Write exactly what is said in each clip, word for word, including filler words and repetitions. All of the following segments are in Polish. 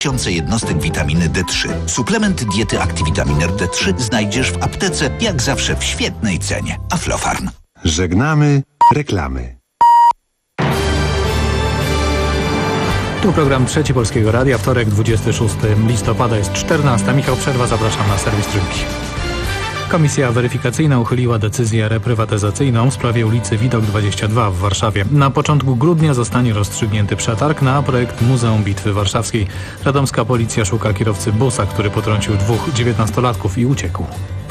Tysiące jednostek witaminy D trzy. Suplement diety Activitamin D trzy znajdziesz w aptece, jak zawsze w świetnej cenie. Aflofarm. Żegnamy reklamy. Tu program Trzeci Polskiego Radia, wtorek dwudziestego szóstego listopada, jest czternasta. Michał Przerwa, zapraszam na serwis Trójki. Komisja weryfikacyjna uchyliła decyzję reprywatyzacyjną w sprawie ulicy Widok dwadzieścia dwa w Warszawie. Na początku grudnia zostanie rozstrzygnięty przetarg na projekt Muzeum Bitwy Warszawskiej. Radomska policja szuka kierowcy busa, który potrącił dwóch dziewiętnastolatków i uciekł.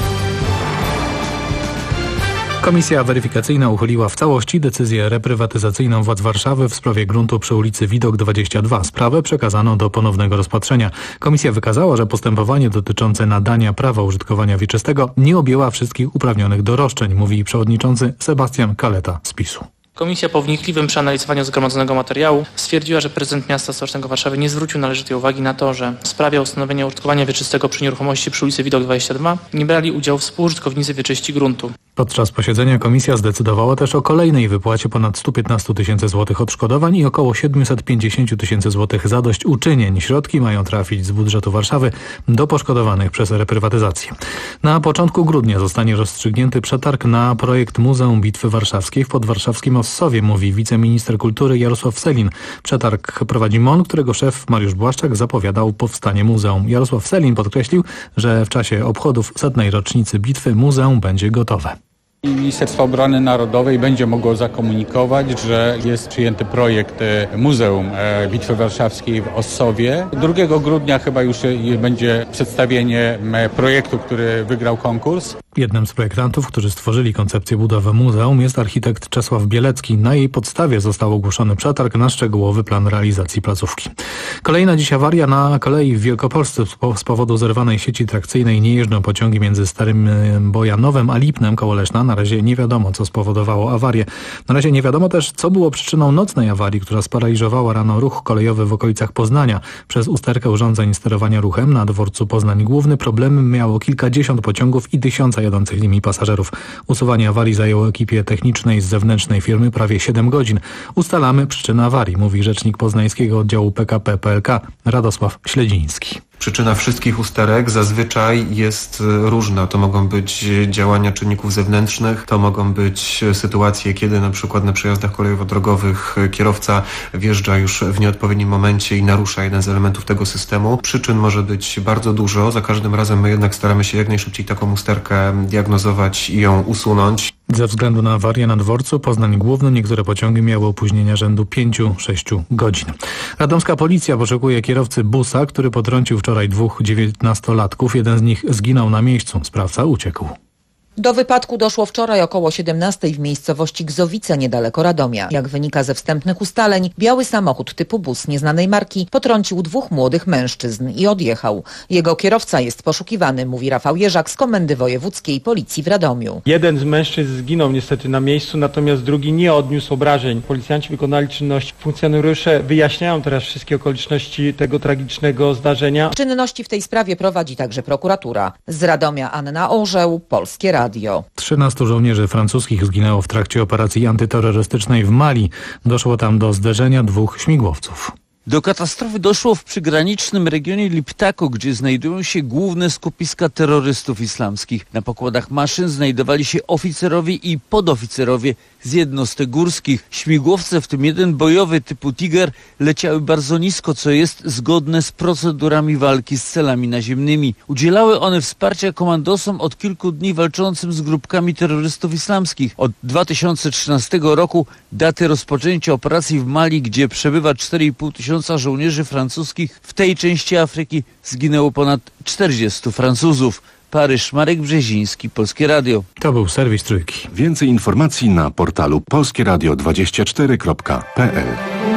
Komisja weryfikacyjna uchyliła w całości decyzję reprywatyzacyjną władz Warszawy w sprawie gruntu przy ulicy Widok dwadzieścia dwa. Sprawę przekazano do ponownego rozpatrzenia. Komisja wykazała, że postępowanie dotyczące nadania prawa użytkowania wieczystego nie objęła wszystkich uprawnionych do roszczeń, mówi przewodniczący Sebastian Kaleta z PiSu. Komisja po wnikliwym przeanalizowaniu zgromadzonego materiału stwierdziła, że prezydent miasta stołecznego Warszawy nie zwrócił należytej uwagi na to, że w sprawie o ustanowienie użytkowania wieczystego przy nieruchomości przy ulicy Widok dwadzieścia dwa nie brali udziału współużytkownicy wieczyści gruntu. Podczas posiedzenia komisja zdecydowała też o kolejnej wypłacie ponad stu piętnastu tysięcy złotych odszkodowań i około siedmiuset pięćdziesięciu tysięcy złotych zadośćuczynień. Środki mają trafić z budżetu Warszawy do poszkodowanych przez reprywatyzację. Na początku grudnia zostanie rozstrzygnięty przetarg na projekt Muzeum Bitwy Warszawskiej w podwarszawskim Ossowie, mówi wiceminister kultury Jarosław Sellin. Przetarg prowadzi M O N, którego szef Mariusz Błaszczak zapowiadał powstanie muzeum. Jarosław Sellin podkreślił, że w czasie obchodów setnej rocznicy bitwy muzeum będzie gotowe. Ministerstwo Obrony Narodowej będzie mogło zakomunikować, że jest przyjęty projekt Muzeum Bitwy Warszawskiej w Ossowie. drugiego grudnia chyba już będzie przedstawienie projektu, który wygrał konkurs. Jednym z projektantów, którzy stworzyli koncepcję budowy muzeum, jest architekt Czesław Bielecki. Na jej podstawie został ogłoszony przetarg na szczegółowy plan realizacji placówki. Kolejna dziś awaria na kolei w Wielkopolsce. Z powodu zerwanej sieci trakcyjnej nie jeżdżą pociągi między Starym Bojanowem a Lipnem koło Leszna. Na razie nie wiadomo, co spowodowało awarię. Na razie nie wiadomo też, co było przyczyną nocnej awarii, która sparaliżowała rano ruch kolejowy w okolicach Poznania. Przez usterkę urządzeń sterowania ruchem na dworcu Poznań Główny problemy miało kilkadziesiąt pociągów i tysiąca jadących nimi pasażerów. Usuwanie awarii zajęło ekipie technicznej z zewnętrznej firmy prawie siedem godzin. Ustalamy przyczynę awarii, mówi rzecznik poznańskiego oddziału P K P P L K Radosław Śledziński. Przyczyna wszystkich usterek zazwyczaj jest różna. To mogą być działania czynników zewnętrznych, to mogą być sytuacje, kiedy na przykład na przejazdach kolejowo-drogowych kierowca wjeżdża już w nieodpowiednim momencie i narusza jeden z elementów tego systemu. Przyczyn może być bardzo dużo. Za każdym razem my jednak staramy się jak najszybciej taką usterkę diagnozować i ją usunąć. Ze względu na awarię na dworcu Poznań Główny niektóre pociągi miały opóźnienia rzędu pięć do sześciu godzin. Radomska policja poszukuje kierowcy busa, który potrącił wczoraj dwóch dziewiętnastolatków. Jeden z nich zginął na miejscu. Sprawca uciekł. Do wypadku doszło wczoraj około siedemnastej w miejscowości Gzowice niedaleko Radomia. Jak wynika ze wstępnych ustaleń, biały samochód typu bus nieznanej marki potrącił dwóch młodych mężczyzn i odjechał. Jego kierowca jest poszukiwany, mówi Rafał Jerzak z Komendy Wojewódzkiej Policji w Radomiu. Jeden z mężczyzn zginął niestety na miejscu, natomiast drugi nie odniósł obrażeń. Policjanci wykonali czynność. Funkcjonariusze wyjaśniają teraz wszystkie okoliczności tego tragicznego zdarzenia. Czynności w tej sprawie prowadzi także prokuratura. Z Radomia Anna Orzeł, Polskie Radio. trzynastu żołnierzy francuskich zginęło w trakcie operacji antyterrorystycznej w Mali. Doszło tam do zderzenia dwóch śmigłowców. Do katastrofy doszło w przygranicznym regionie Liptako, gdzie znajdują się główne skupiska terrorystów islamskich. Na pokładach maszyn znajdowali się oficerowie i podoficerowie z jednostek górskich. Śmigłowce, w tym jeden bojowy typu Tiger, leciały bardzo nisko, co jest zgodne z procedurami walki z celami naziemnymi. Udzielały one wsparcia komandosom od kilku dni walczącym z grupkami terrorystów islamskich. Od dwa tysiące trzynastego roku, daty rozpoczęcia operacji w Mali, gdzie przebywa cztery i pół tysiąca żołnierzy francuskich, w tej części Afryki zginęło ponad czterdziestu Francuzów. Paryż, Marek Brzeziński, Polskie Radio. To był serwis Trójki. Więcej informacji na portalu polskie radio dwadzieścia cztery kropka p l.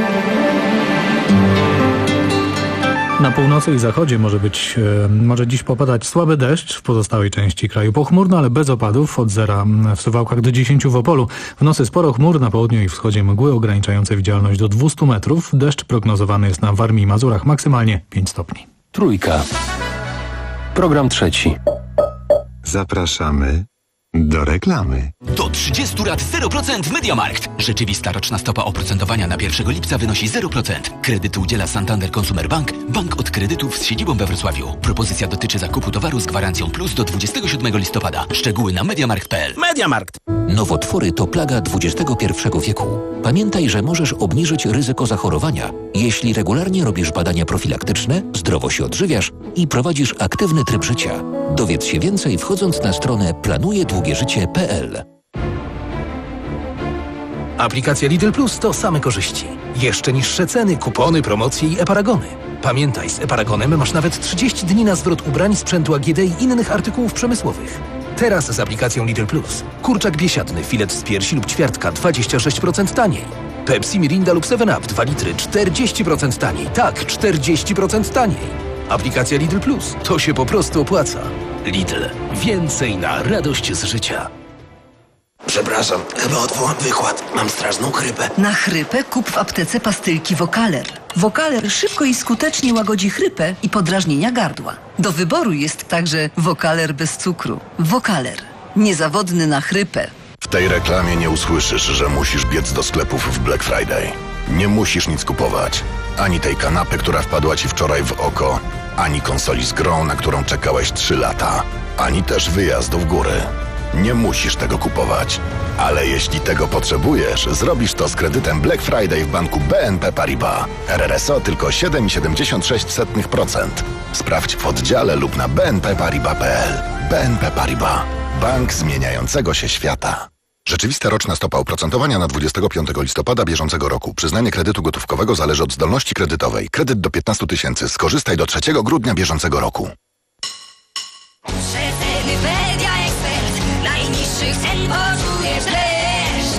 Na północy i zachodzie może być, e, może dziś popadać słaby deszcz, w pozostałej części kraju pochmurno, ale bez opadów, od zera w Suwałkach do dziesięciu w Opolu. W nocy sporo chmur, na południu i wschodzie mgły ograniczające widzialność do dwustu metrów. Deszcz prognozowany jest na Warmii i Mazurach, maksymalnie pięć stopni. Trójka. Program trzeci. Zapraszamy do reklamy. Do trzydzieści lat zero procent w MediaMarkt. Rzeczywista roczna stopa oprocentowania na pierwszego lipca wynosi zero procent. Kredyt udziela Santander Consumer Bank, bank od kredytów z siedzibą we Wrocławiu. Propozycja dotyczy zakupu towaru z gwarancją plus do dwudziestego siódmego listopada. Szczegóły na mediamarkt kropka p l. MediaMarkt. Nowotwory to plaga dwudziestego pierwszego wieku. Pamiętaj, że możesz obniżyć ryzyko zachorowania, jeśli regularnie robisz badania profilaktyczne, zdrowo się odżywiasz i prowadzisz aktywny tryb życia. Dowiedz się więcej wchodząc na stronę planuje długie życie kropka p l. Aplikacja Lidl Plus to same korzyści. Jeszcze niższe ceny, kupony, promocje i e-paragony. Pamiętaj, z e-paragonem masz nawet trzydzieści dni na zwrot ubrań, sprzętu A G D i innych artykułów przemysłowych. Teraz z aplikacją Lidl Plus. Kurczak biesiadny, filet z piersi lub ćwiartka dwadzieścia sześć procent taniej. Pepsi, Mirinda lub seven up dwa litry czterdzieści procent taniej. Tak, czterdzieści procent taniej. Aplikacja Lidl Plus. To się po prostu opłaca. Lidl. Więcej na radość z życia. Przepraszam, chyba odwołam wykład. Mam straszną chrypę. Na chrypę kup w aptece pastylki Vocaler. Vocaler szybko i skutecznie łagodzi chrypę i podrażnienia gardła. Do wyboru jest także Vocaler bez cukru. Vocaler. Niezawodny na chrypę. W tej reklamie nie usłyszysz, że musisz biec do sklepów w Black Friday. Nie musisz nic kupować. Ani tej kanapy, która wpadła ci wczoraj w oko, ani konsoli z grą, na którą czekałeś trzy lata, ani też wyjazdu w góry. Nie musisz tego kupować. Ale jeśli tego potrzebujesz, zrobisz to z kredytem Black Friday w banku B N P Paribas. R R S O tylko siedem przecinek siedemdziesiąt sześć procent. Sprawdź w oddziale lub na b n p paribas kropka p l. B N P Paribas. Bank zmieniającego się świata. Rzeczywista roczna stopa oprocentowania na dwudziestego piątego listopada bieżącego roku. Przyznanie kredytu gotówkowego zależy od zdolności kredytowej. Kredyt do piętnastu tysięcy. Skorzystaj do trzeciego grudnia bieżącego roku. Najniższych cen poczujesz dreszcz.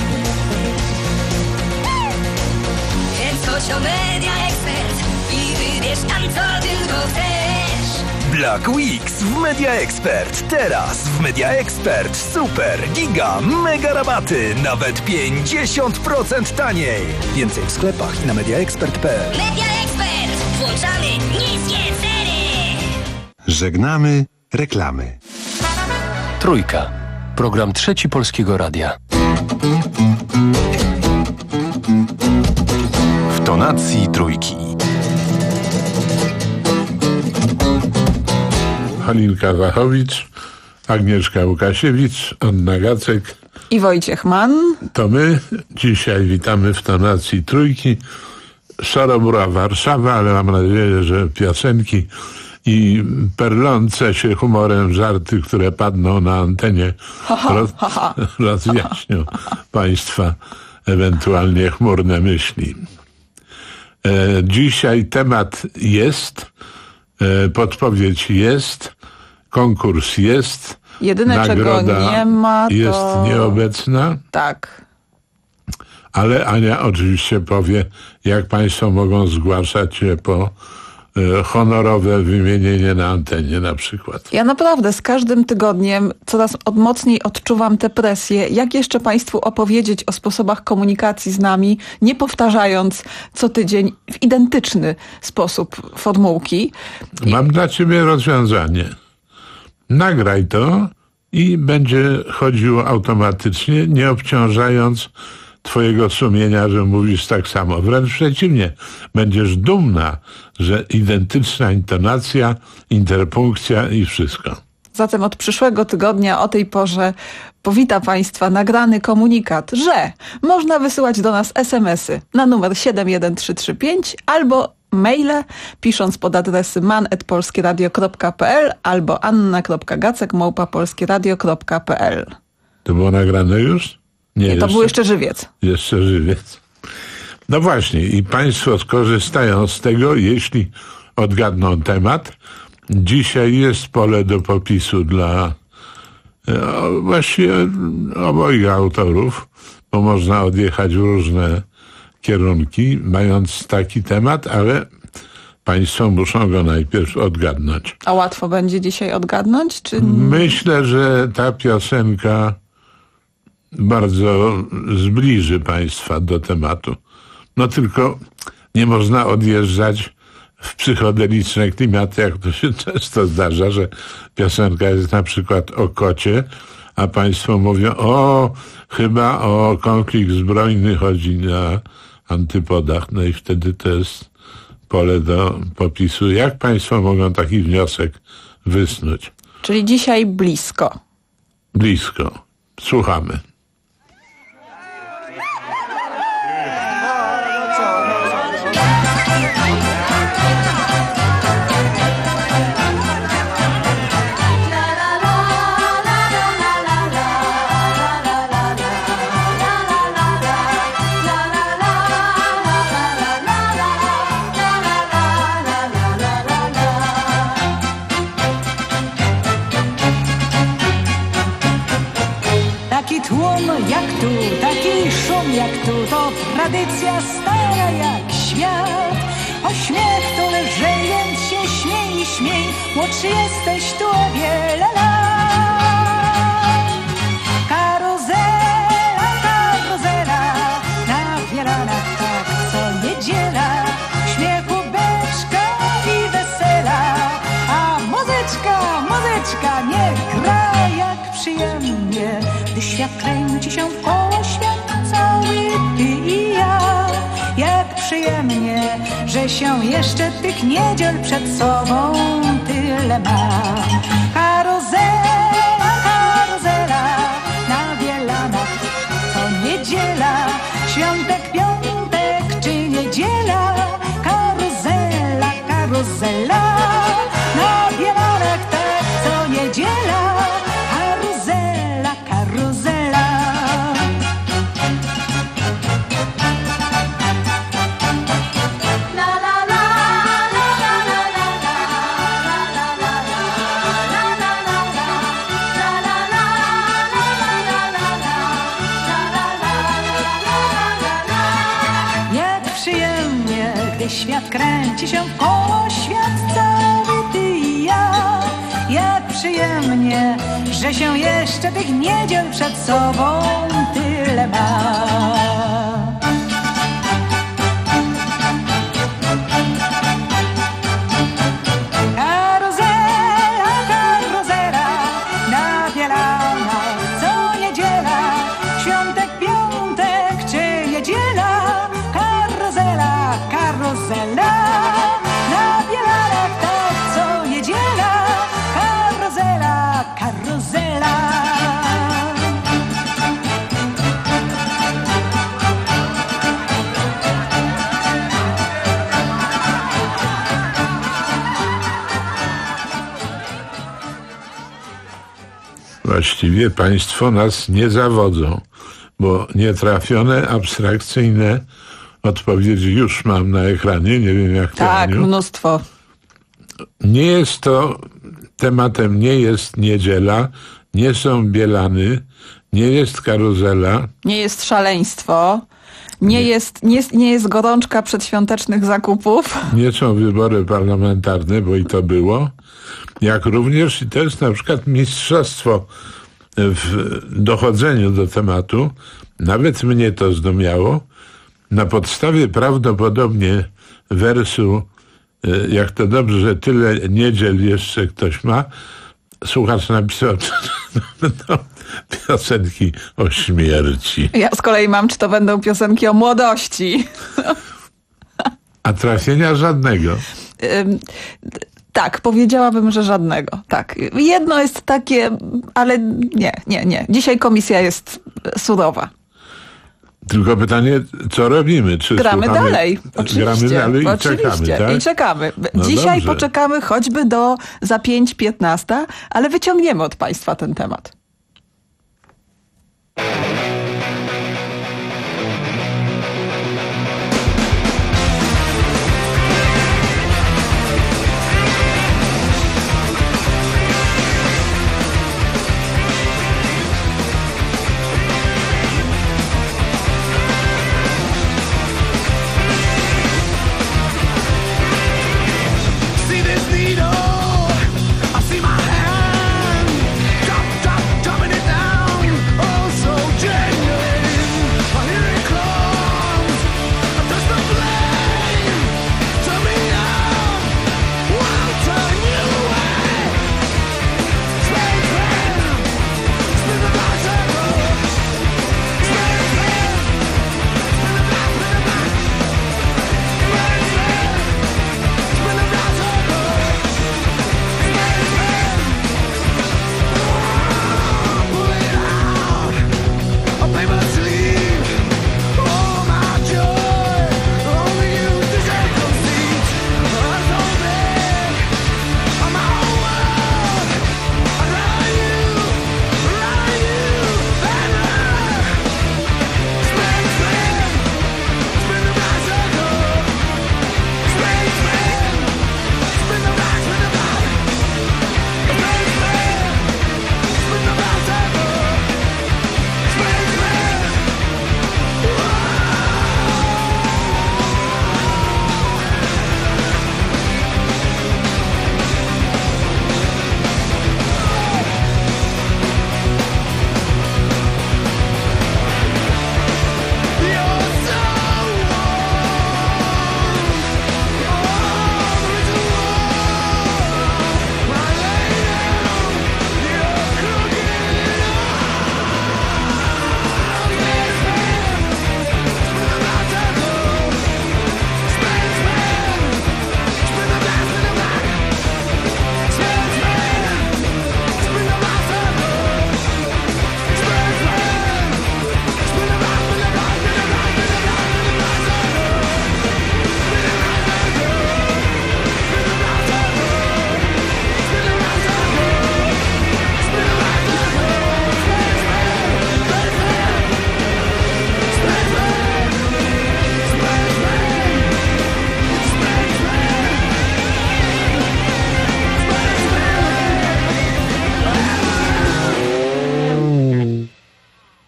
Więc chodź do Media Expert i wybierz tam, co tylko chcesz. Black Weeks w Media Expert. Teraz w Media Expert super, giga, mega rabaty. Nawet pięćdziesiąt procent taniej. Więcej w sklepach i na media expert kropka p l. Media Expert. Włączamy niskie ceny. Żegnamy reklamy. Trójka. Program Trzeci Polskiego Radia. W tonacji trójki. Halinka Zachowicz, Agnieszka Łukasiewicz, Anna Gacek i Wojciech Mann. To my dzisiaj witamy w tonacji trójki. Szarobura Warszawa, ale mam nadzieję, że piosenki i perlące się humorem żarty, które padną na antenie, roz, rozjaśnią Państwa ewentualnie chmurne myśli. E, dzisiaj temat jest, e, podpowiedź jest, konkurs jest, jedyne czego nie ma to... jest nieobecna. Tak. Ale Ania oczywiście powie, jak Państwo mogą zgłaszać się po honorowe wymienienie na antenie na przykład. Ja naprawdę z każdym tygodniem coraz od mocniej odczuwam tę presję. Jak jeszcze Państwu opowiedzieć o sposobach komunikacji z nami, nie powtarzając co tydzień w identyczny sposób formułki. Mam dla Ciebie rozwiązanie. Nagraj to i będzie chodziło automatycznie, nie obciążając Twojego sumienia, że mówisz tak samo. Wręcz przeciwnie, będziesz dumna, że identyczna intonacja, interpunkcja i wszystko. Zatem od przyszłego tygodnia o tej porze powita Państwa nagrany komunikat, że można wysyłać do nas es em esy na numer siedem jeden trzy trzy pięć albo maile pisząc pod adresy man at polskieradio kropka p l albo anna kropka gacek małpa polskieradio kropka p l. To było nagrane już? Nie, to jeszcze, był jeszcze żywiec. Jeszcze żywiec. No właśnie, i Państwo skorzystają z tego, jeśli odgadną temat. Dzisiaj jest pole do popisu dla e, właściwie obojga autorów, bo można odjechać w różne kierunki, mając taki temat, ale Państwo muszą go najpierw odgadnąć. A łatwo będzie dzisiaj odgadnąć? Czy... Myślę, że ta piosenka bardzo zbliży Państwa do tematu. No tylko nie można odjeżdżać w psychodeliczne klimaty, jak to się często zdarza, że piosenka jest na przykład o kocie, a państwo mówią, o, chyba o konflikt zbrojny chodzi na antypodach, no i wtedy to jest pole do popisu. Jak państwo mogą taki wniosek wysnuć? Czyli dzisiaj blisko. Blisko. Słuchamy. Taki tłum jak tu, taki szum jak tu, to tradycja stara jak świat. O śmiech to lżej, więc się śmiej, śmiej, młodszy jesteś tu o wiele lat. Karuzela, karuzela, na wielanach tak co niedziela. Śmiechu beczka i wesela, a muzyczka, muzyczka niech gra jak przyjemnie. Gdy świat kręci się koło świat cały, ty i ja. Jak przyjemnie, że się jeszcze tych niedziel przed sobą tyle ma. Karuzela, karuzela, na wielanach to niedziela. Świątek, piątek czy niedziela. Karuzela, karuzela, na wielanach tak co niedziela. Karuzela, karuzela. Jak przyjemnie, gdy świat kręci się koło świat cały, ty i ja. Jak przyjemnie, że się jeszcze tych niedziel przed sobą tyle ma. Karuzela, karuzela, na wielanach co niedziela. Świątek, piątek czy niedziela. Karuzela, karuzela, na wielanach tak co niedziela. Karuzela, karuzela. Właściwie państwo nas nie zawodzą, bo nietrafione, abstrakcyjne odpowiedzi już mam na ekranie, nie wiem jak to. Tak, Aniu. mnóstwo. Nie jest to, tematem nie jest niedziela, nie są bielany, nie jest karuzela. Nie jest szaleństwo. Nie jest, nie, jest, nie jest gorączka przedświątecznych zakupów. Nie są wybory parlamentarne, bo i to było. Jak również, i to jest na przykład mistrzostwo w dochodzeniu do tematu, nawet mnie to zdumiało, na podstawie prawdopodobnie wersu jak to dobrze, że tyle niedziel jeszcze ktoś ma, słuchacz napisał no, piosenki o śmierci. Ja z kolei mam, czy to będą piosenki o młodości. A trafienia żadnego. Ym, tak, powiedziałabym, że żadnego. Tak. Jedno jest takie, ale nie, nie, nie. Dzisiaj komisja jest surowa. Tylko pytanie, co robimy? Czy gramy słuchamy, dalej. Oczywiście. Gramy dalej i Oczywiście. czekamy, tak? I czekamy. No Dzisiaj dobrze. poczekamy choćby do za pięć piętnaście, ale wyciągniemy od państwa ten temat. See my hand, drop, drop, dropping it down. Oh, so gentle.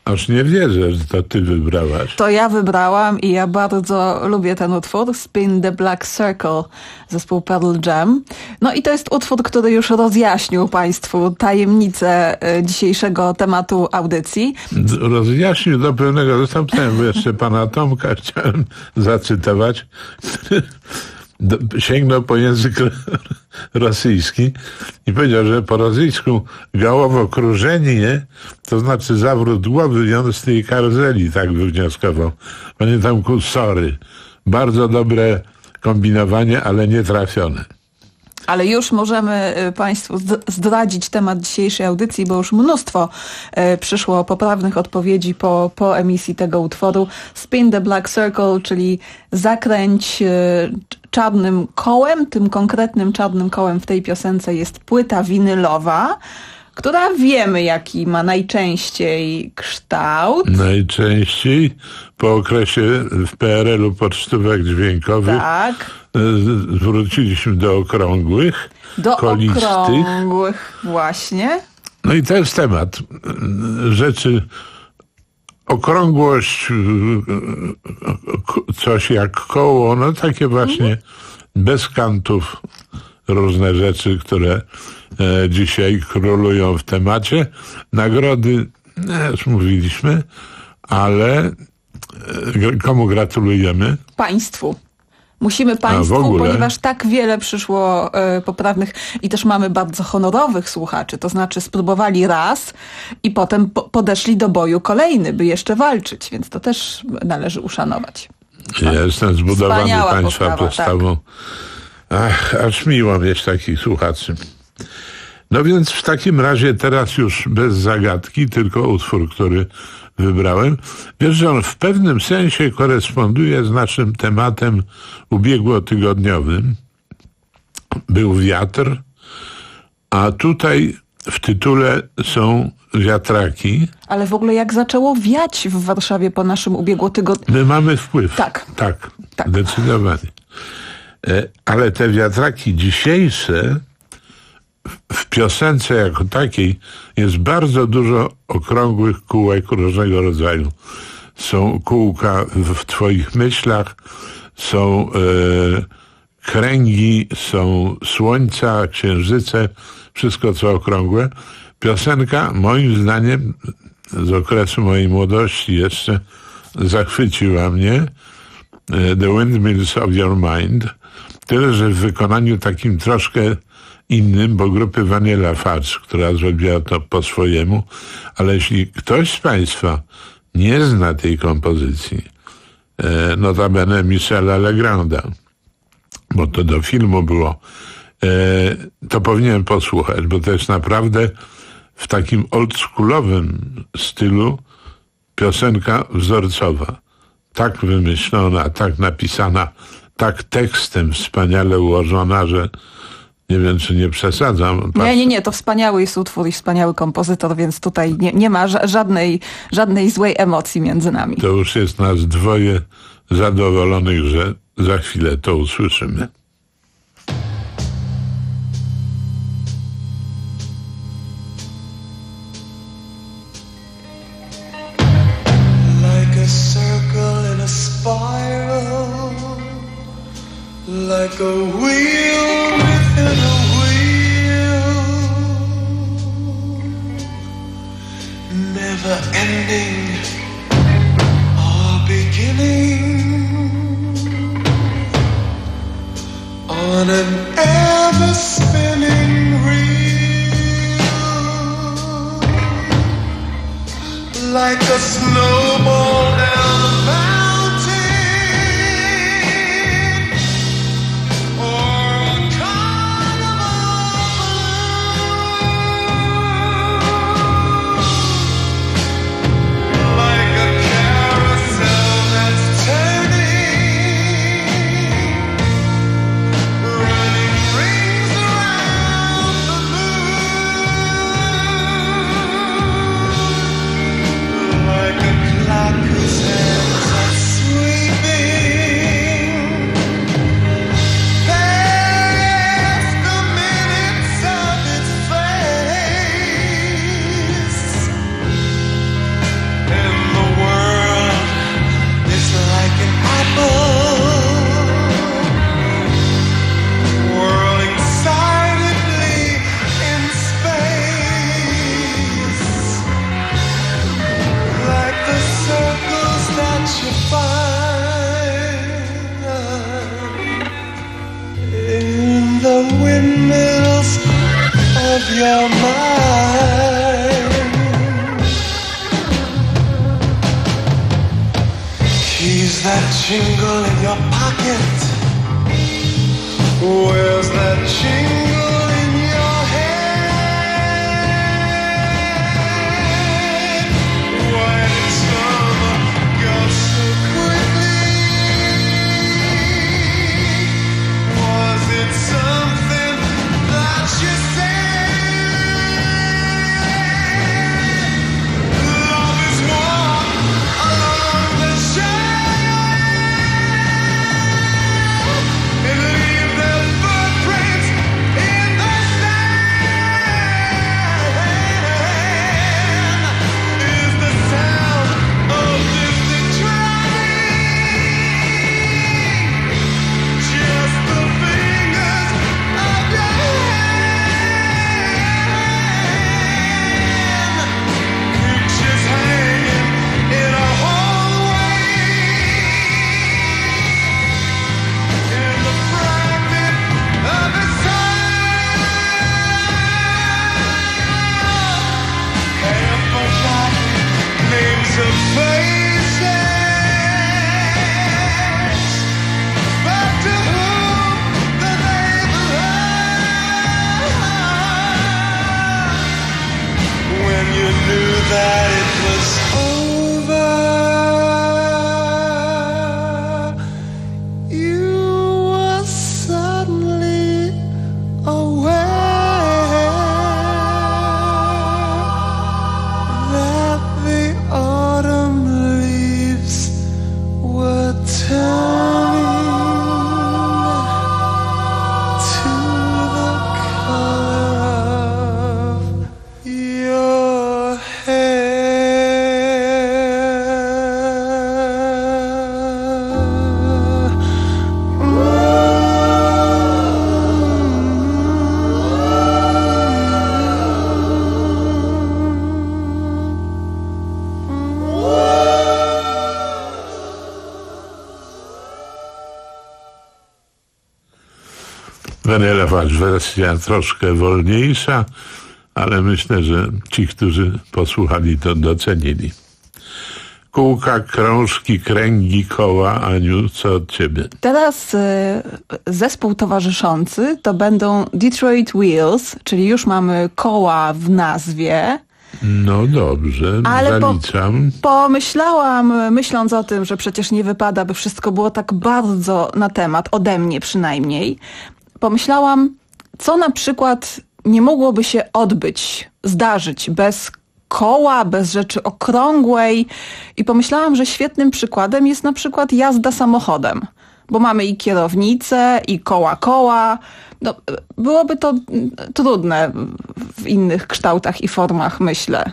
Aż nie wierzę, że to ty wybrałaś. To ja wybrałam i ja bardzo lubię ten utwór, Spin the Black Circle, zespół Pearl Jam. No i to jest utwór, który już rozjaśnił Państwu tajemnicę dzisiejszego tematu audycji. Rozjaśnił do pewnego dostępnego, bo jeszcze pana Tomka chciałem zacytować, który sięgnął po język rosyjski i powiedział, że po rosyjsku gałowokrużenie to znaczy zawrót głowy i on z tej karuzeli tak wywnioskował. Panie Tomku, sorry. Bardzo dobre kombinowanie, ale nie trafione. Ale już możemy Państwu zdradzić temat dzisiejszej audycji, bo już mnóstwo e, przyszło poprawnych odpowiedzi po, po emisji tego utworu. Spin the Black Circle, czyli zakręć e, czarnym kołem. Tym konkretnym czarnym kołem w tej piosence jest płyta winylowa, która wiemy, jaki ma najczęściej kształt. Najczęściej po okresie w P R L u pocztówek dźwiękowych tak. zwróciliśmy do okrągłych, do kolistych. okrągłych, właśnie. No i to jest temat rzeczy. Okrągłość, coś jak koło, no takie właśnie mhm. bez kantów różne rzeczy, które e, dzisiaj królują w temacie. Nagrody, no, już mówiliśmy, ale e, komu gratulujemy? Państwu. Musimy Państwu, ponieważ tak wiele przyszło y, poprawnych i też mamy bardzo honorowych słuchaczy, to znaczy spróbowali raz i potem po, podeszli do boju kolejny, by jeszcze walczyć, więc to też należy uszanować. Ja jestem zbudowany Wspaniała Państwa postawa, postawą. Tak. Ach, aż miło mieć takich słuchaczy. No więc w takim razie teraz już bez zagadki, tylko utwór, który wybrałem. Wiesz, że on w pewnym sensie koresponduje z naszym tematem ubiegłotygodniowym. Był wiatr, a tutaj w tytule są wiatraki. Ale w ogóle jak zaczęło wiać w Warszawie po naszym ubiegłotygodniu? My mamy wpływ. Tak. Tak, tak. Zdecydowanie. Ale te wiatraki dzisiejsze, w piosence jako takiej jest bardzo dużo okrągłych kółek różnego rodzaju. Są kółka w twoich myślach, są e, kręgi, są słońca, księżyce, wszystko co okrągłe. Piosenka moim zdaniem z okresu mojej młodości jeszcze zachwyciła mnie. The Windmills of Your Mind. Tyle, że w wykonaniu takim troszkę innym, bo grupy Vanilla Fudge, która zrobiła to po swojemu, ale jeśli ktoś z Państwa nie zna tej kompozycji, e, notabene Michela Legranda, bo to do filmu było, e, to powinien posłuchać, bo to jest naprawdę w takim oldschoolowym stylu piosenka wzorcowa. Tak wymyślona, tak napisana, tak tekstem wspaniale ułożona, że nie wiem, czy nie przesadzam. Nie, nie, nie, to wspaniały jest utwór i wspaniały kompozytor, więc tutaj nie, nie ma żadnej, żadnej złej emocji między nami. To już jest nas dwoje zadowolonych, że za chwilę to usłyszymy. Like a circle in a spiral, like a wheel within a wheel, never ending or beginning, on an ever spinning reel, like a snowball down the mountain, or a carnival balloon, like a carousel that's turning, running rings around the moon, like a clock windmills of your mind. Keys that jingle in your pocket. Where's that jingle in your head? Why did summer go so quickly? Was it something that you said? Love is warm along the shore and leave their footprints in the sand. Is the sound of distant train just the fingers of your hand? Pictures hanging in a hallway, in the fragment of a sound. Have forgotten names of faces, but to whom do they belong? When you knew that it was over, you were suddenly aware that the autumn leaves were turning to the color of your Ponieważ wersja troszkę wolniejsza, ale myślę, że ci, którzy posłuchali, to docenili. Kółka, krążki, kręgi, koła. Aniu, co od ciebie? Teraz y, zespół towarzyszący to będą Detroit Wheels, czyli już mamy koła w nazwie. No dobrze, Ale po, zaliczam. pomyślałam, myśląc o tym, że przecież nie wypada, by wszystko było tak bardzo na temat, ode mnie przynajmniej, pomyślałam, co na przykład nie mogłoby się odbyć, zdarzyć bez koła, bez rzeczy okrągłej i pomyślałam, że świetnym przykładem jest na przykład jazda samochodem, bo mamy i kierownicę, i koła koła. No, byłoby to trudne w innych kształtach i formach, myślę.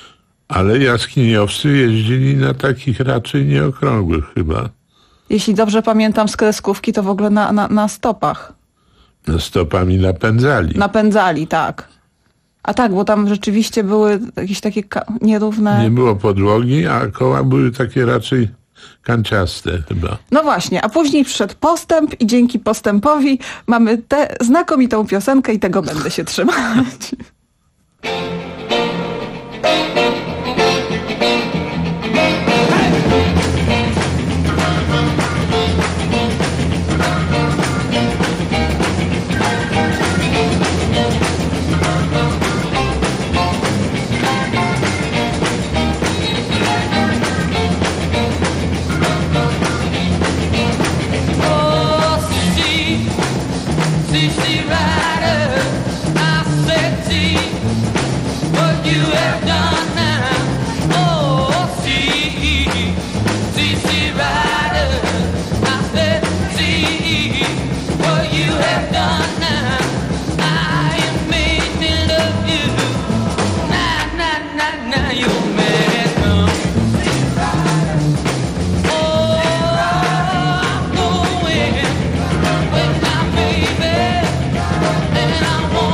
Ale jaskiniowcy jeździli na takich raczej nieokrągłych chyba. Jeśli dobrze pamiętam z kreskówki, to w ogóle na, na, na stopach. No, stopami napędzali. Napędzali, tak. A tak, bo tam rzeczywiście były jakieś takie nierówne... Nie było podłogi, a koła były takie raczej kanciaste chyba. No właśnie, a później przyszedł postęp i dzięki postępowi mamy tę znakomitą piosenkę i tego będę się trzymać. And I want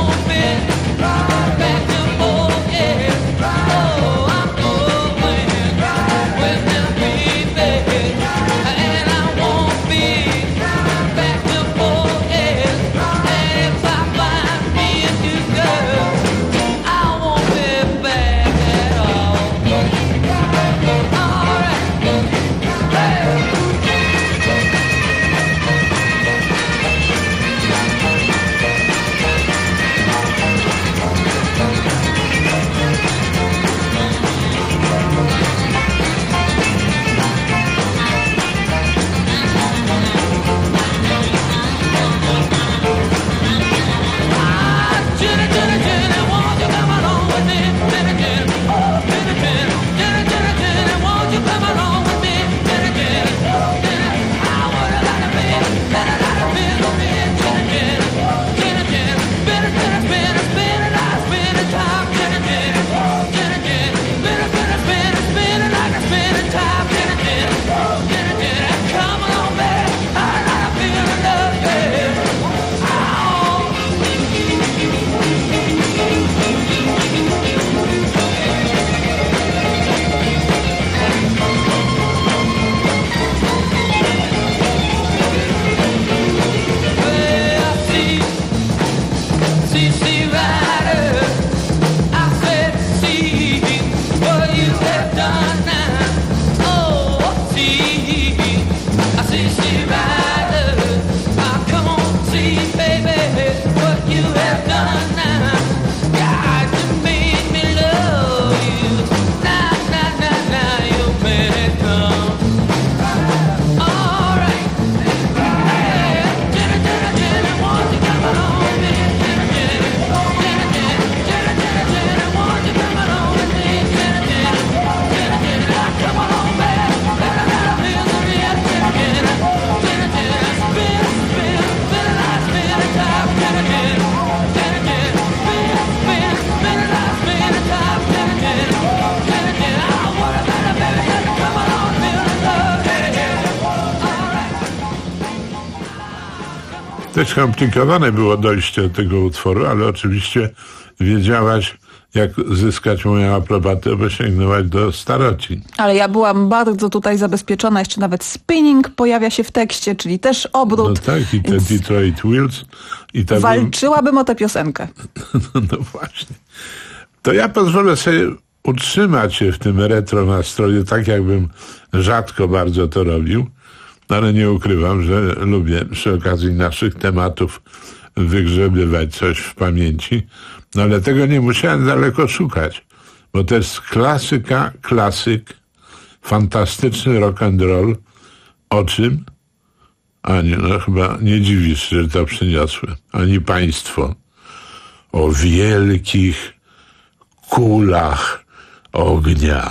Dość skomplikowane było dojście do tego utworu, ale oczywiście wiedziałaś, jak zyskać moją aprobatę, bo sięgnąć do staroci. Ale ja byłam bardzo tutaj zabezpieczona, jeszcze nawet spinning pojawia się w tekście, czyli też obrót. No tak, i te Detroit Wheels. I ta walczyłabym o tę piosenkę. No właśnie. To ja pozwolę sobie utrzymać się w tym retro nastroju, tak jakbym rzadko bardzo to robił, ale nie ukrywam, że lubię przy okazji naszych tematów wygrzebywać coś w pamięci. No ale tego nie musiałem daleko szukać, bo to jest klasyka, klasyk, fantastyczny rock and roll. O czym? Aniu, no chyba nie dziwisz się, że to przyniosłem. Ani państwo. O wielkich kulach ognia.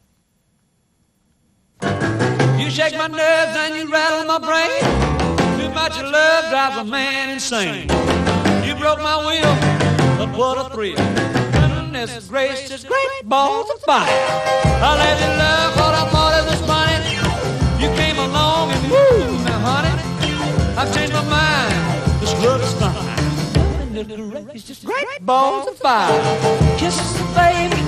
You shake my nerves and you rattle my brain. Too much love drives a man insane. You broke my will, but what a thrill. Goodness gracious, great balls of fire. I let you love what I thought it was funny. You came along and woo, now honey, I've changed my mind. This love is fine. Goodness gracious, great balls of fire. Kisses, baby.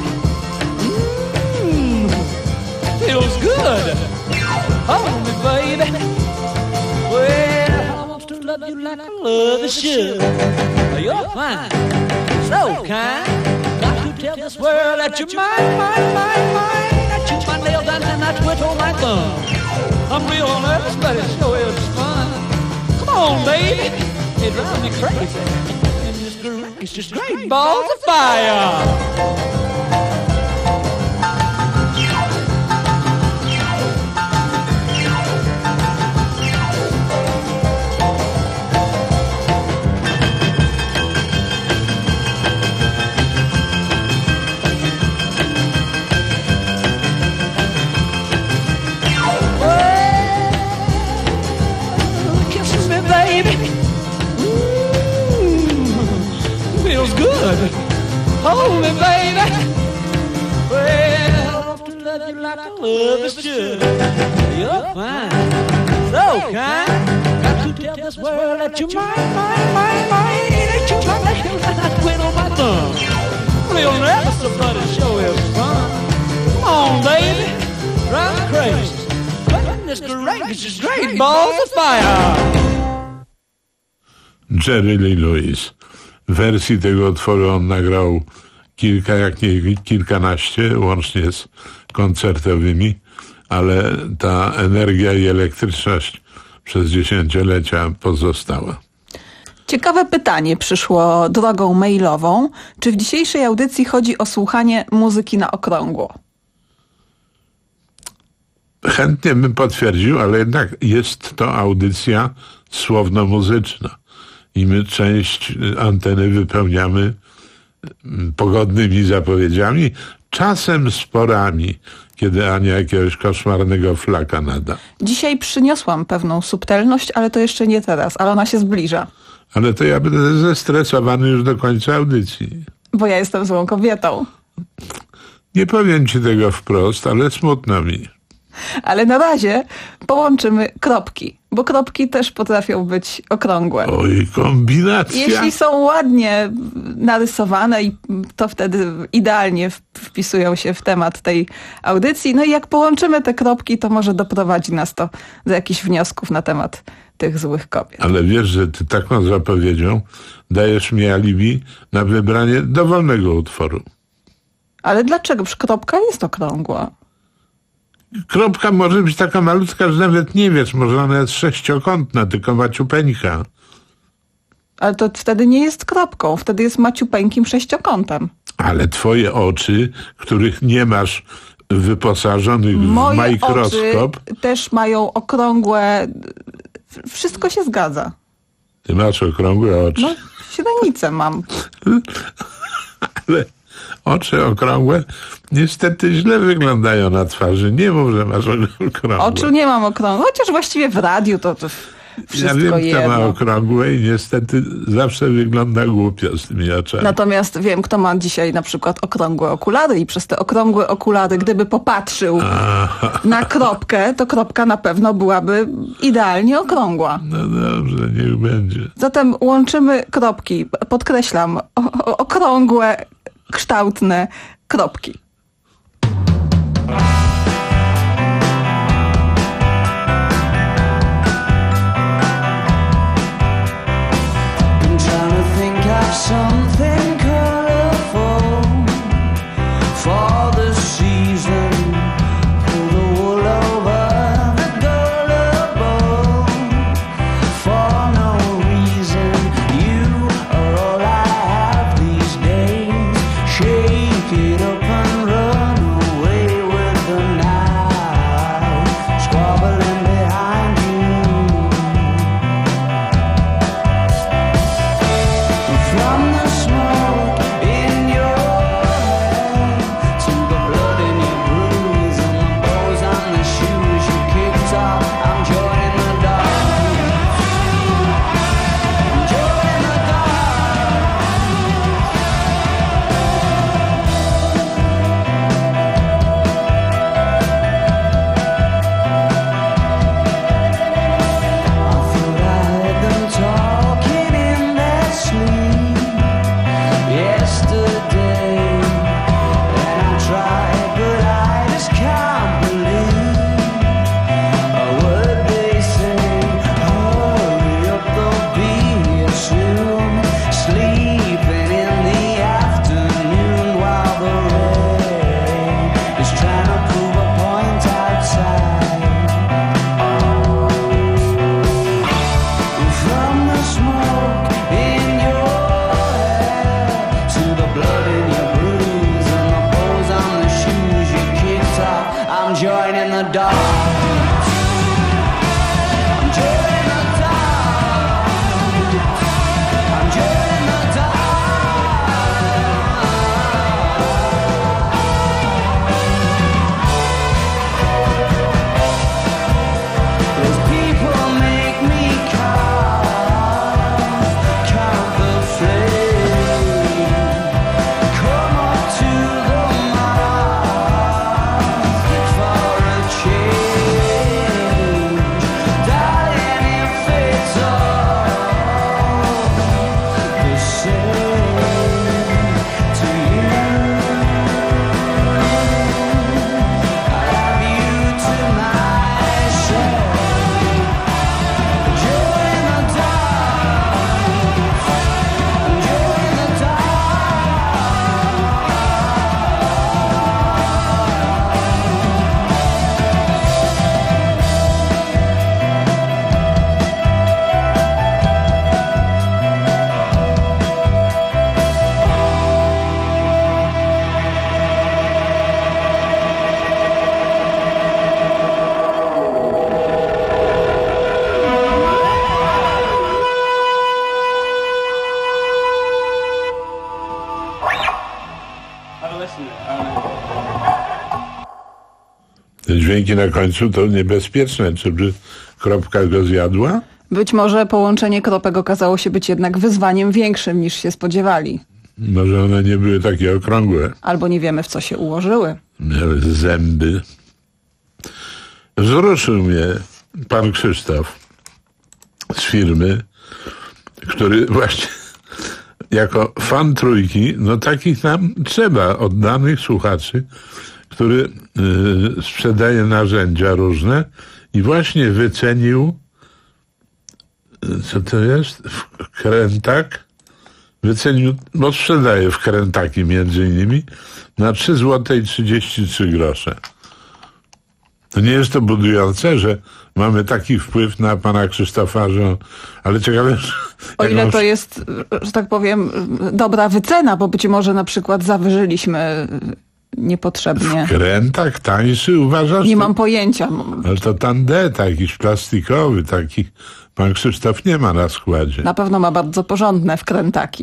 Mmm, feels good. Hold me, baby. Well, I want to love you like I love the should. You're fine, so kind. Got to tell this world that you're mine, mine, mine, mine. I chew my nails down and I twiddle my thumb. I'm real nervous, but it sure is fun. Come on, baby, it drives me crazy. And it's great, it's just great balls of fire. Good. Hold me, baby. Well, I want to love you like I love is should. You're fine, so kind. Got to tell this world that you're mine, mine, mine, mine. Ain't you my nails and I twiddle my thumb. Real nervous, but it sure is fun. Come on, baby, drive me crazy. Goodness gracious, great balls of fire. Jerry Lee Lewis. Wersji tego utworu on nagrał kilka, jak nie kilkanaście, łącznie z koncertowymi, ale ta energia i elektryczność przez dziesięciolecia pozostała. Ciekawe pytanie przyszło drogą mailową. Czy w dzisiejszej audycji chodzi o słuchanie muzyki na okrągło? Chętnie bym potwierdził, ale jednak jest to audycja słowno-muzyczna. I my część anteny wypełniamy pogodnymi zapowiedziami, czasem sporami, kiedy Ania jakiegoś koszmarnego flaka nada. Dzisiaj przyniosłam pewną subtelność, ale to jeszcze nie teraz, ale ona się zbliża. Ale to ja będę zestresowany już do końca audycji. Bo ja jestem złą kobietą. Nie powiem ci tego wprost, ale smutno mi. Ale na razie połączymy kropki, bo kropki też potrafią być okrągłe. Oj, kombinacja. Jeśli są ładnie narysowane, i to wtedy idealnie wpisują się w temat tej audycji. No i jak połączymy te kropki, to może doprowadzi nas to do jakichś wniosków na temat tych złych kobiet. Ale wiesz, że ty taką zapowiedzią dajesz mi alibi na wybranie dowolnego utworu. Ale dlaczego? Przecież kropka jest okrągła. Kropka może być taka malutka, że nawet nie wiesz, może ona jest sześciokątna, tylko maciupeńka. Ale to wtedy nie jest kropką, wtedy jest maciupeńkim sześciokątem. Ale twoje oczy, których nie masz wyposażonych Moje w mikroskop... oczy też mają okrągłe... Wszystko się zgadza. Ty masz okrągłe oczy. No, średnicę mam. Ale... Oczy okrągłe niestety źle wyglądają na twarzy. Nie mów, że masz okrągłe. Oczu nie mam okrągłe, chociaż właściwie w radiu to, to wszystko ja wiem, jedno. kto ma okrągłe i niestety zawsze wygląda głupio z tymi oczami. Natomiast wiem, kto ma dzisiaj na przykład okrągłe okulary i przez te okrągłe okulary, gdyby popatrzył Aha. na kropkę, to kropka na pewno byłaby idealnie okrągła. No dobrze, niech będzie. Zatem łączymy kropki, podkreślam, o, o, okrągłe, kształtne kropki. Something colorful for the season. Pull the wool over the gullible for no reason. You are all I have these days. Shake it up and run away with the night, squabbling behind you. From the smoke in your head to the blood in your bruise and the bows on the shoes you kicked off, I'm joining the dark. I'm joining the I thought I heard them talking in their sleep yesterday, and I tried, but I just can't believe a word they say. Hurry up, they'll be here soon, sleeping in the afternoon while the rain is trying to prove a point outside. From the smoke in your head to the blood in your bruise and the bows on the shoes you kicked off, I'm joining the dark. I'm joining the dark. I'm joining the dark. Those people make me cough, count the flame, come up to the mark for a change, darling, if it's all the same to you, I have you to myself. Join the dark. Join the dark. Te dźwięki na końcu to niebezpieczne. Czyby kropka go zjadła? Być może połączenie kropek okazało się być jednak wyzwaniem większym niż się spodziewali. Może one nie były takie okrągłe. Albo nie wiemy, w co się ułożyły. Miały zęby. Wzruszył mnie pan Krzysztof z firmy, który właśnie jako fan Trójki, no takich nam trzeba, oddanych słuchaczy, który y, sprzedaje narzędzia różne i właśnie wycenił, y, co to jest? Krętak? Wycenił, bo sprzedaje w Krętaki między innymi, na trzy złote i trzydzieści trzy grosze. To nie jest to budujące, że mamy taki wpływ na pana Krzysztofa, że... Ale ciekawe... O ile mam... to jest, że tak powiem, dobra wycena, bo być może na przykład zawyżyliśmy niepotrzebnie. Krętak tańszy uważasz? Nie to... mam pojęcia. Ale to tandeta, jakiś plastikowy, taki pan Krzysztof nie ma na składzie. Na pewno ma bardzo porządne wkrętaki.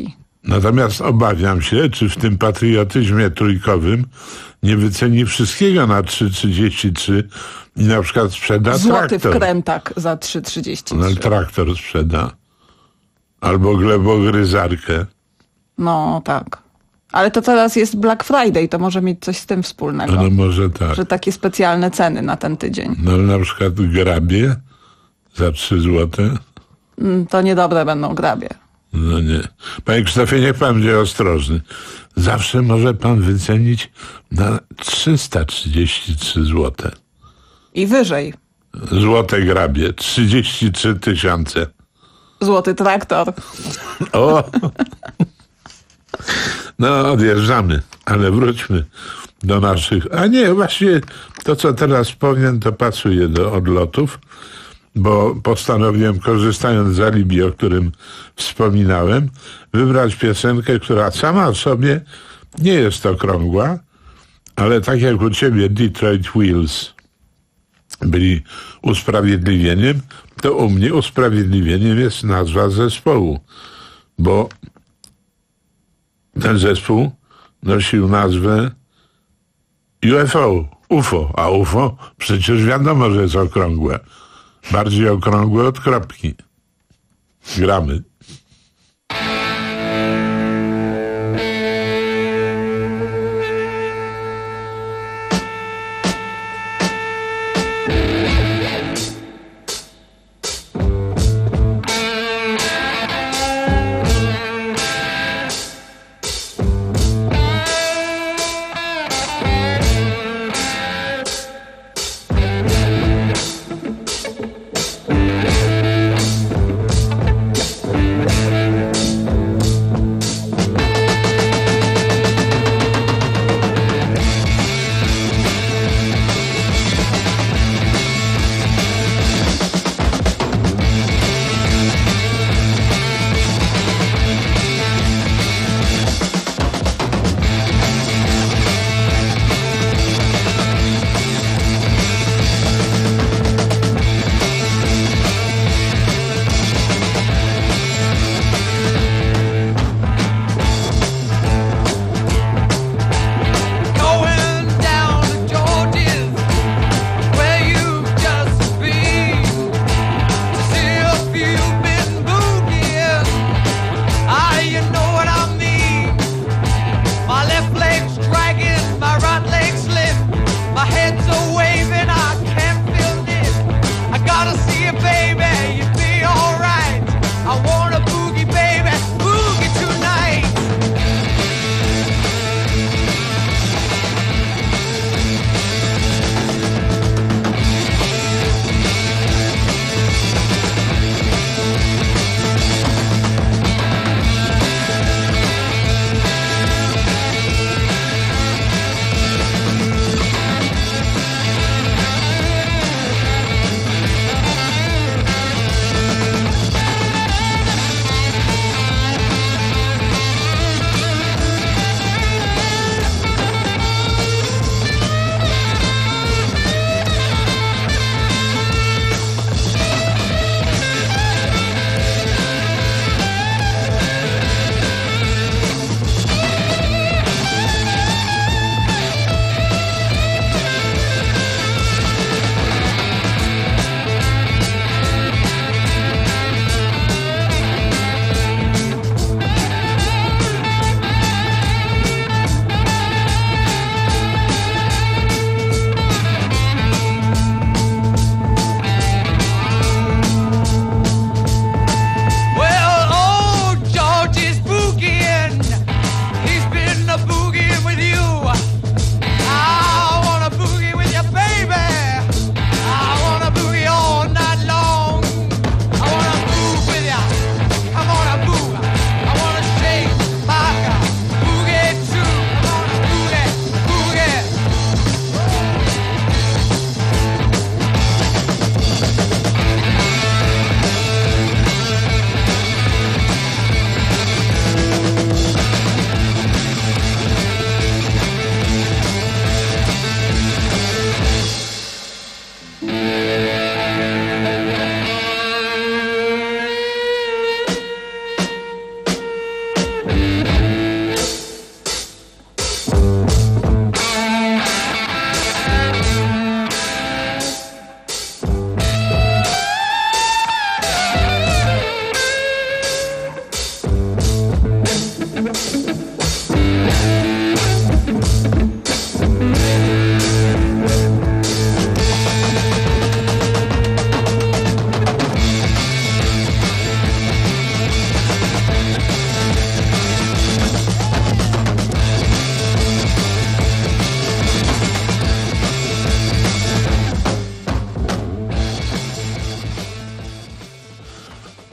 Natomiast obawiam się, czy w tym patriotyzmie trójkowym nie wyceni wszystkiego na trzy trzydzieści trzy i na przykład sprzeda Złoty traktor. w krętak za trzy trzydzieści trzy. No, traktor sprzeda. Albo glebogryzarkę. No tak. Ale to teraz jest Black Friday, to może mieć coś z tym wspólnego. No może tak. Że takie specjalne ceny na ten tydzień. No na przykład grabie za trzy złote. Mm, To niedobre będą grabie. No nie. Panie Krzysztofie, niech pan będzie ostrożny. Zawsze może pan wycenić na trzysta trzydzieści trzy złote. I wyżej. Złote grabie. trzydzieści trzy tysiące. Złoty traktor. O! No, odjeżdżamy, ale wróćmy do naszych... A nie, właśnie to, co teraz powiem, to pasuje do odlotów, bo postanowiłem, korzystając z alibi, o którym wspominałem, wybrać piosenkę, która sama w sobie nie jest okrągła, ale tak jak u ciebie Detroit Wheels byli usprawiedliwieniem, to u mnie usprawiedliwieniem jest nazwa zespołu, bo ten zespół nosił nazwę U F O, U F O, a U F O przecież wiadomo, że jest okrągłe. Bardziej okrągłe od kropki. Gramy.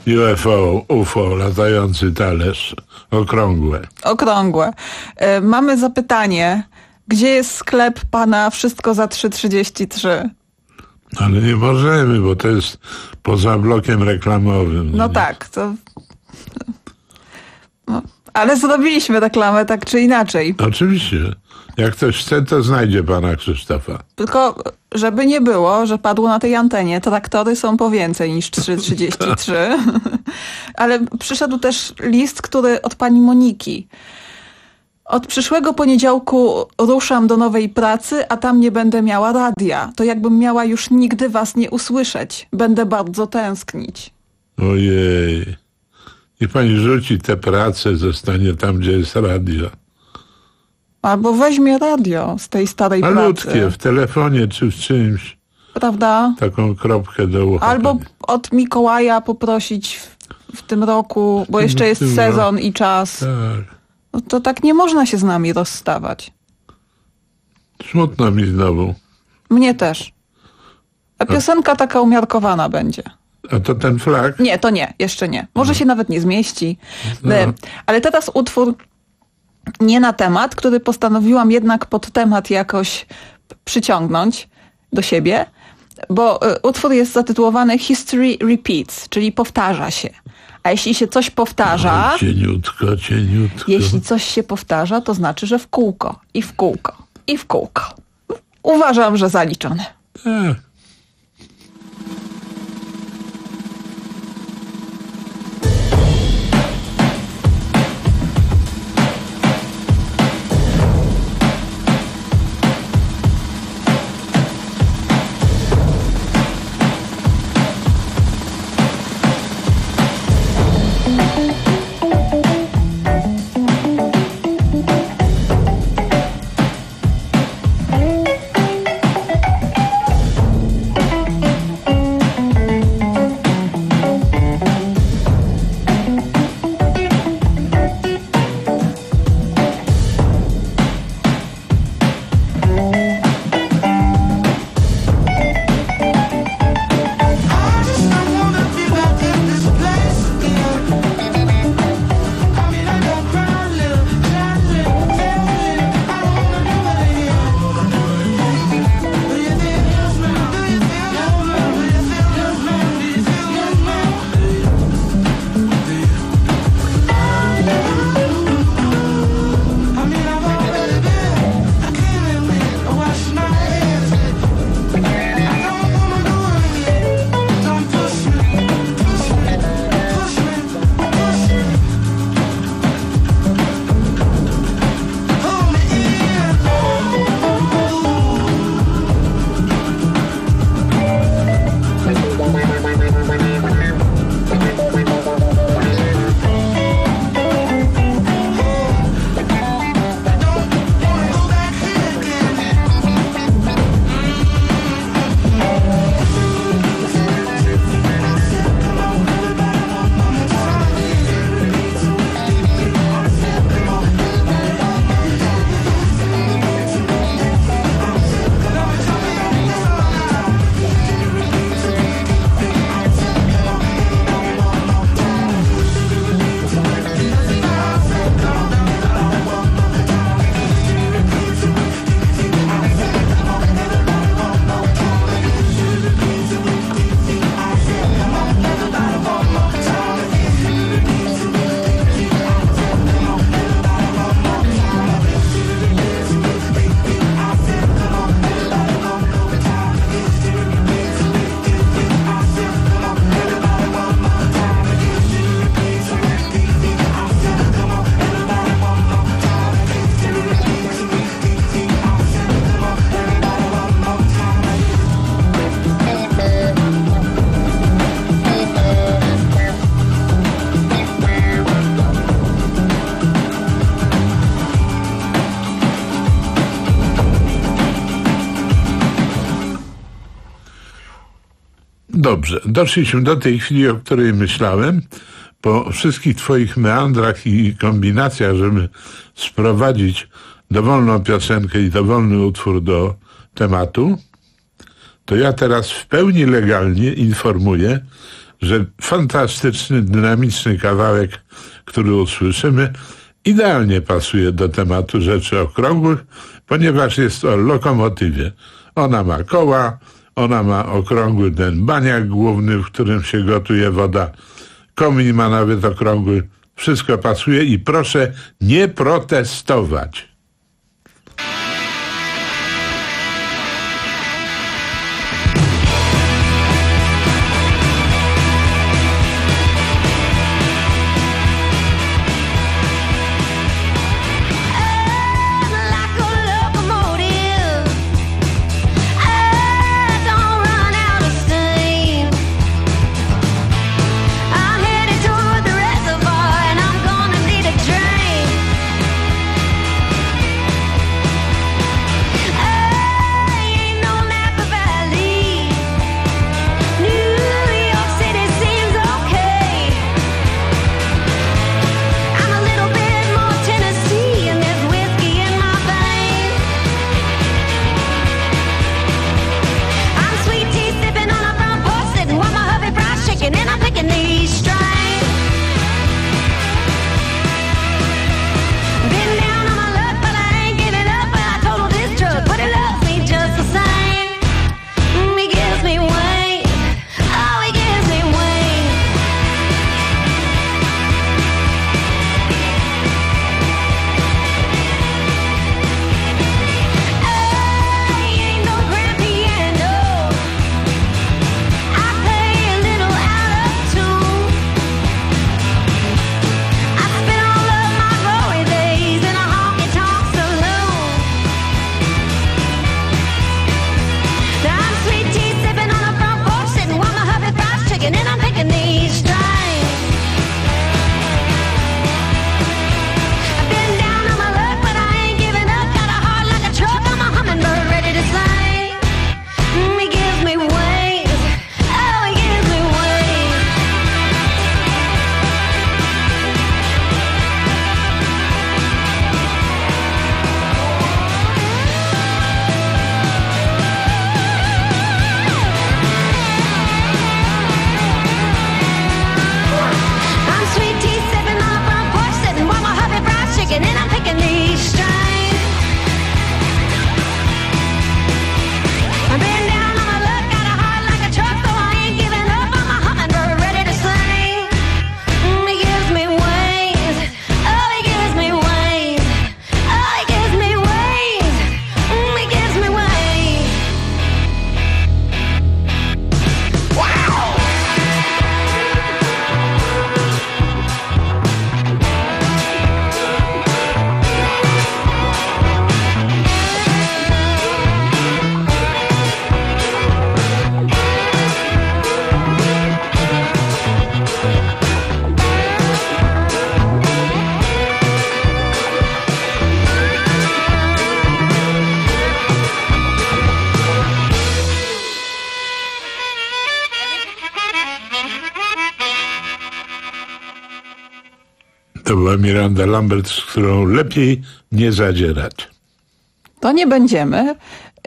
U F O, U F O, latający talerz, okrągłe. Okrągłe. E, mamy zapytanie, gdzie jest sklep pana Wszystko za trzy trzydzieści trzy? Ale nie możemy, bo to jest poza blokiem reklamowym. No tak, to... No, ale zrobiliśmy reklamę tak czy inaczej. Oczywiście. Jak ktoś chce, to znajdzie pana Krzysztofa. Tylko żeby nie było, że padło na tej antenie, traktory są po więcej niż trzy trzydzieści trzy. Ale przyszedł też list, który od pani Moniki. Od przyszłego poniedziałku ruszam do nowej pracy, a tam nie będę miała radia. To jakbym miała już nigdy was nie usłyszeć. Będę bardzo tęsknić. Ojej. Niech pani rzuci tę pracę, zostanie tam, gdzie jest radio. Albo weźmie radio z tej starej malutkie, pracy. w telefonie czy w czymś. Prawda? Taką kropkę do ucha. Albo od Mikołaja poprosić w, w tym roku, bo jeszcze jest tym sezon roku. i czas. Tak. No to tak nie można się z nami rozstawać. Smutno mi znowu. Mnie też. A piosenka taka umiarkowana będzie. A to ten flag? Nie, to nie, jeszcze nie. Może no. się nawet nie zmieści. No. Ale teraz utwór nie na temat, który postanowiłam jednak pod temat jakoś przyciągnąć do siebie, bo utwór jest zatytułowany History Repeats, czyli powtarza się. A jeśli się coś powtarza... No, cieniutko, cieniutko. Jeśli coś się powtarza, to znaczy, że w kółko, i w kółko, i w kółko. Uważam, że zaliczone. Tak. Dobrze, doszliśmy do tej chwili, o której myślałem. Po wszystkich twoich meandrach i kombinacjach, żeby sprowadzić dowolną piosenkę i dowolny utwór do tematu, to ja teraz w pełni legalnie informuję, że fantastyczny, dynamiczny kawałek, który usłyszymy, idealnie pasuje do tematu rzeczy okrągłych, ponieważ jest o lokomotywie. Ona ma koła, ona ma okrągły ten baniak główny, w którym się gotuje woda. Komin ma nawet okrągły. Wszystko pasuje i proszę nie protestować. To była Miranda Lambert, z którą lepiej nie zadzierać. To nie będziemy.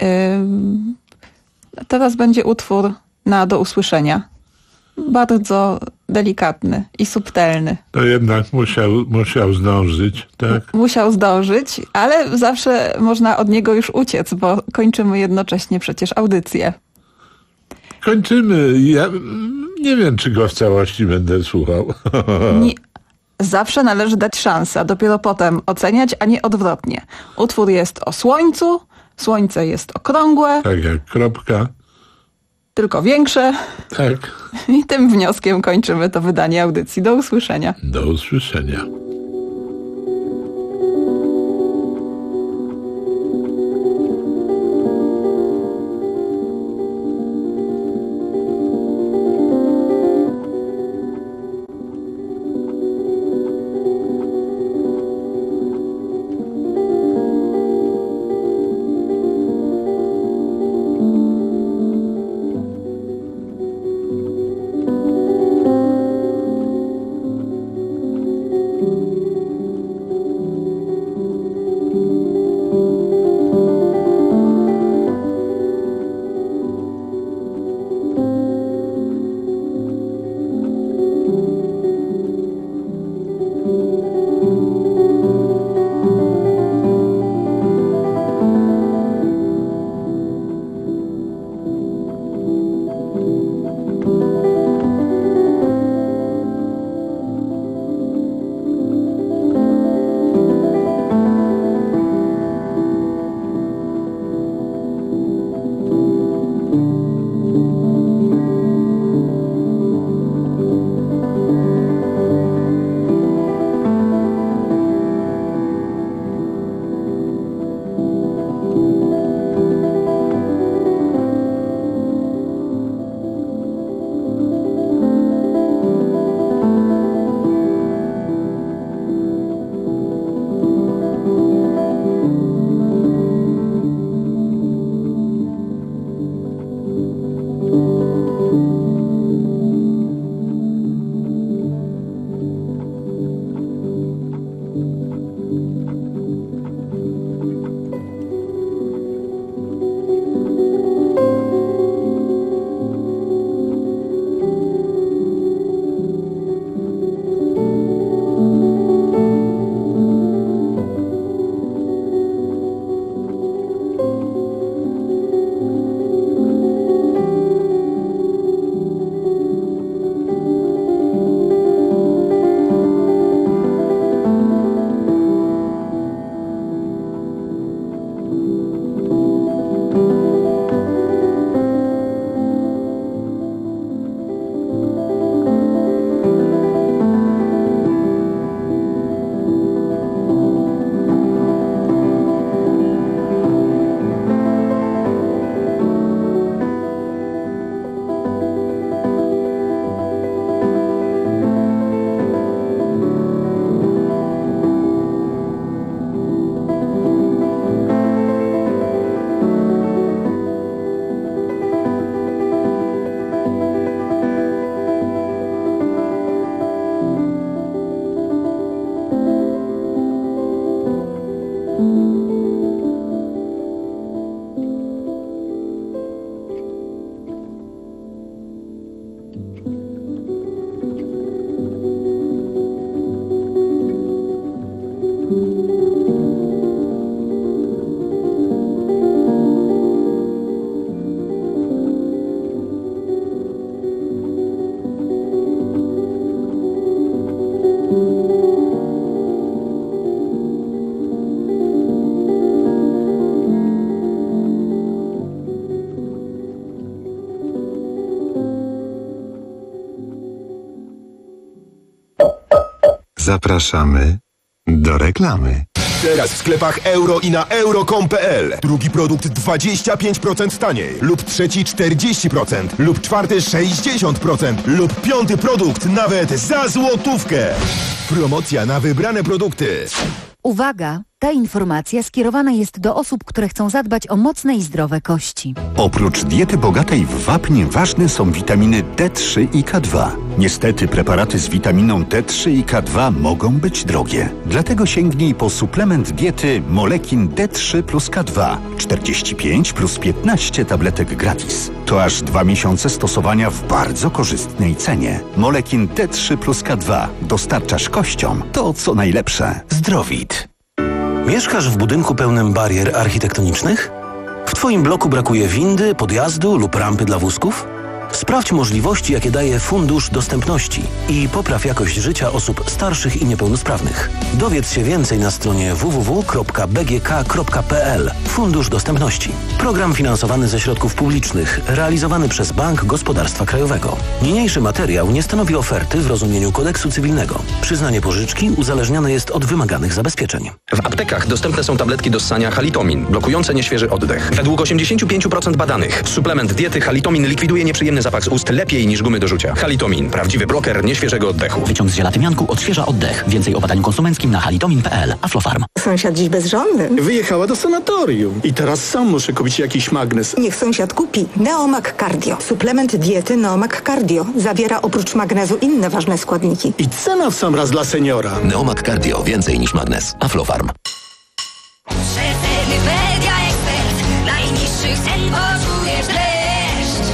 Yy, teraz będzie utwór na do usłyszenia. Bardzo delikatny i subtelny. To jednak musiał, musiał zdążyć, tak? Musiał zdążyć, ale zawsze można od niego już uciec, bo kończymy jednocześnie przecież audycję. Kończymy. Ja nie wiem, czy go w całości będę słuchał. Nie, zawsze należy dać szansę, a dopiero potem oceniać, a nie odwrotnie. Utwór jest o słońcu, słońce jest okrągłe. Tak jak kropka. Tylko większe. Tak. I tym wnioskiem kończymy to wydanie audycji. Do usłyszenia. Do usłyszenia. Thank you. Zapraszamy do reklamy. Teraz w sklepach euro i na euro kropka com kropka pe el. Drugi produkt dwadzieścia pięć procent taniej. Lub trzeci czterdzieści procent. Lub czwarty sześćdziesiąt procent. Lub piąty produkt nawet za złotówkę. Promocja na wybrane produkty. Uwaga! Ta informacja skierowana jest do osób, które chcą zadbać o mocne i zdrowe kości. Oprócz diety bogatej w wapń ważne są witaminy D trzy i K dwa. Niestety preparaty z witaminą D trzy i K dwa mogą być drogie. Dlatego sięgnij po suplement diety Molekin D trzy plus K dwa. czterdzieści pięć plus piętnaście tabletek gratis. To aż dwa miesiące stosowania w bardzo korzystnej cenie. Molekin D trzy plus K dwa. Dostarczasz kościom to, co najlepsze. Zdrowit. Mieszkasz w budynku pełnym barier architektonicznych? W Twoim bloku brakuje windy, podjazdu lub rampy dla wózków? Sprawdź możliwości, jakie daje Fundusz Dostępności i popraw jakość życia osób starszych i niepełnosprawnych. Dowiedz się więcej na stronie w w w kropka b g k kropka p l. Fundusz Dostępności. Program finansowany ze środków publicznych, realizowany przez Bank Gospodarstwa Krajowego. Niniejszy materiał nie stanowi oferty w rozumieniu kodeksu cywilnego. Przyznanie pożyczki uzależnione jest od wymaganych zabezpieczeń. W aptekach dostępne są tabletki do ssania Halitomin, blokujące nieświeży oddech. Według osiemdziesiąt pięć procent badanych suplement diety Halitomin likwiduje nieprzyjemny zapach z ust lepiej niż gumy do rzucia. Halitomin, prawdziwy bloker nieświeżego oddechu. Wyciąg z ziela tymianku odświeża oddech. Więcej o badaniu konsumenckim na halitomin kropka p l. Aflofarm. Sąsiad dziś bezżonny. Wyjechała do sanatorium. I teraz sam muszę kupić jakiś magnes. Niech sąsiad kupi Neomag Cardio. Suplement diety Neomag Cardio. Zawiera oprócz magnezu inne ważne składniki. I cena w sam raz dla seniora. Neomag Cardio. Więcej niż magnes. Aflofarm. Przeceny Media Expert. Najniższych cen poczujesz dreszcz.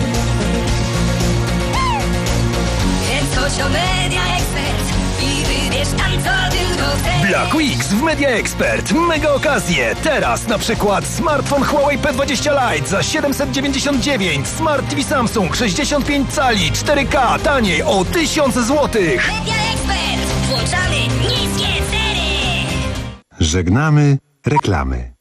Więc chodź do Media Expert i wybierz tam, co tylko chcesz. Black Weeks w Media Expert. Mega okazje. Teraz na przykład smartfon Huawei P dwadzieścia Lite za siedemset dziewięćdziesiąt dziewięć. Smart T V Samsung sześćdziesiąt pięć cali cztery K taniej o tysiąc złotych. Media Expert. Włączamy niskie ceny. Żegnamy reklamy.